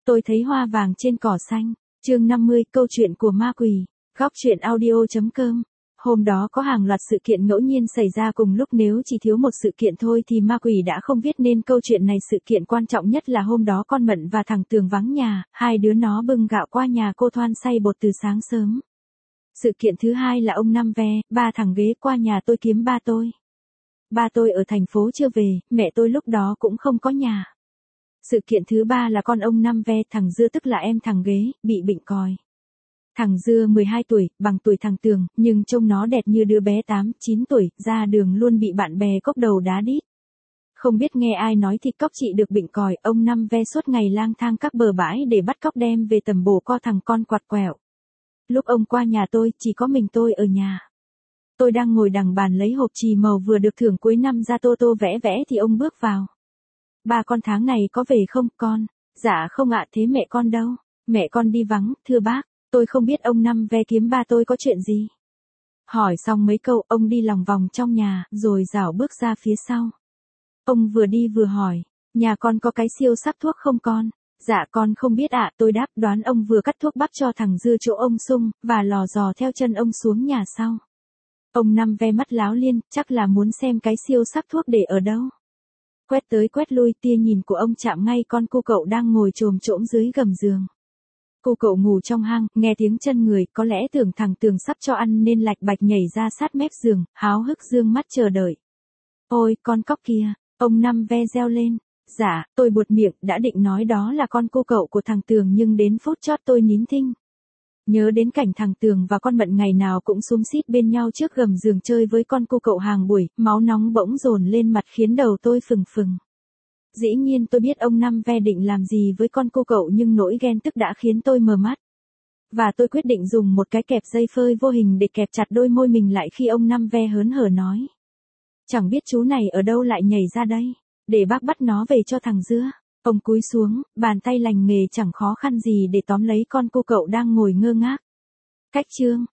Tôi thấy hoa vàng trên cỏ xanh. Chương 50, câu chuyện của ma quỷ. Góc truyện audio.com. Hôm đó có hàng loạt sự kiện ngẫu nhiên xảy ra cùng lúc, nếu chỉ thiếu một sự kiện thôi thì ma quỷ đã không viết nên câu chuyện này. Sự kiện quan trọng nhất là hôm đó con Mận và thằng Tường vắng nhà, hai đứa nó bưng gạo qua nhà cô Thoan xay bột từ sáng sớm. Sự kiện thứ hai là ông Năm Ve, ba thằng ghế qua nhà tôi kiếm ba tôi. Ba tôi ở thành phố chưa về, mẹ tôi lúc đó cũng không có nhà. Sự kiện thứ ba là con ông Năm Ve, thằng Dưa tức là em thằng ghế, bị bệnh còi. Thằng Dưa 12 tuổi, bằng tuổi thằng Tường, nhưng trông nó đẹp như đứa bé 8, 9 tuổi, ra đường luôn bị bạn bè cốc đầu đá đít. Không biết nghe ai nói thì cóc chị được bệnh còi, ông Năm Ve suốt ngày lang thang các bờ bãi để bắt cóc đem về tầm bổ co thằng con quạt quẹo. Lúc ông qua nhà tôi, chỉ có mình tôi ở nhà. Tôi đang ngồi đằng bàn lấy hộp chì màu vừa được thưởng cuối năm ra tô vẽ vẽ thì ông bước vào. Ba con tháng này có về không con? Dạ không ạ, thế mẹ con đâu? Mẹ con đi vắng, thưa bác. Tôi không biết ông Năm Ve kiếm ba tôi có chuyện gì. Hỏi xong mấy câu, ông đi lòng vòng trong nhà, rồi rảo bước ra phía sau. Ông vừa đi vừa hỏi, nhà con có cái siêu sắc thuốc không con? Dạ con không biết ạ, tôi đáp. Đoán ông vừa cắt thuốc bắp cho thằng Dưa chỗ ông sung, và lò dò theo chân ông xuống nhà sau. Ông Năm Ve mắt láo liên, chắc là muốn xem cái siêu sắc thuốc để ở đâu. Quét tới quét lui, tia nhìn của ông chạm ngay con cu cậu đang ngồi chồm chỗm dưới gầm giường. Cu cậu ngủ trong hang, nghe tiếng chân người, có lẽ tưởng thằng Tường sắp cho ăn nên lạch bạch nhảy ra sát mép giường, háo hức dương mắt chờ đợi. Ôi, con cóc kia, ông Năm Ve reo lên. Dạ, tôi buột miệng, đã định nói đó là con cu cậu của thằng Tường nhưng đến phút chót tôi nín thinh. Nhớ đến cảnh thằng Tường và con Mận ngày nào cũng xúm xít bên nhau trước gầm giường chơi với con cu cậu hàng buổi, máu nóng bỗng dồn lên mặt khiến đầu tôi phừng phừng. Dĩ nhiên tôi biết ông Năm Ve định làm gì với con cu cậu, nhưng nỗi ghen tức đã khiến tôi mờ mắt. Và tôi quyết định dùng một cái kẹp dây phơi vô hình để kẹp chặt đôi môi mình lại khi ông Năm Ve hớn hở nói. Chẳng biết chú này ở đâu lại nhảy ra đây, để bác bắt nó về cho thằng Dưa. Ông cúi xuống, bàn tay lành nghề chẳng khó khăn gì để tóm lấy con cu cậu đang ngồi ngơ ngác. Cách chương.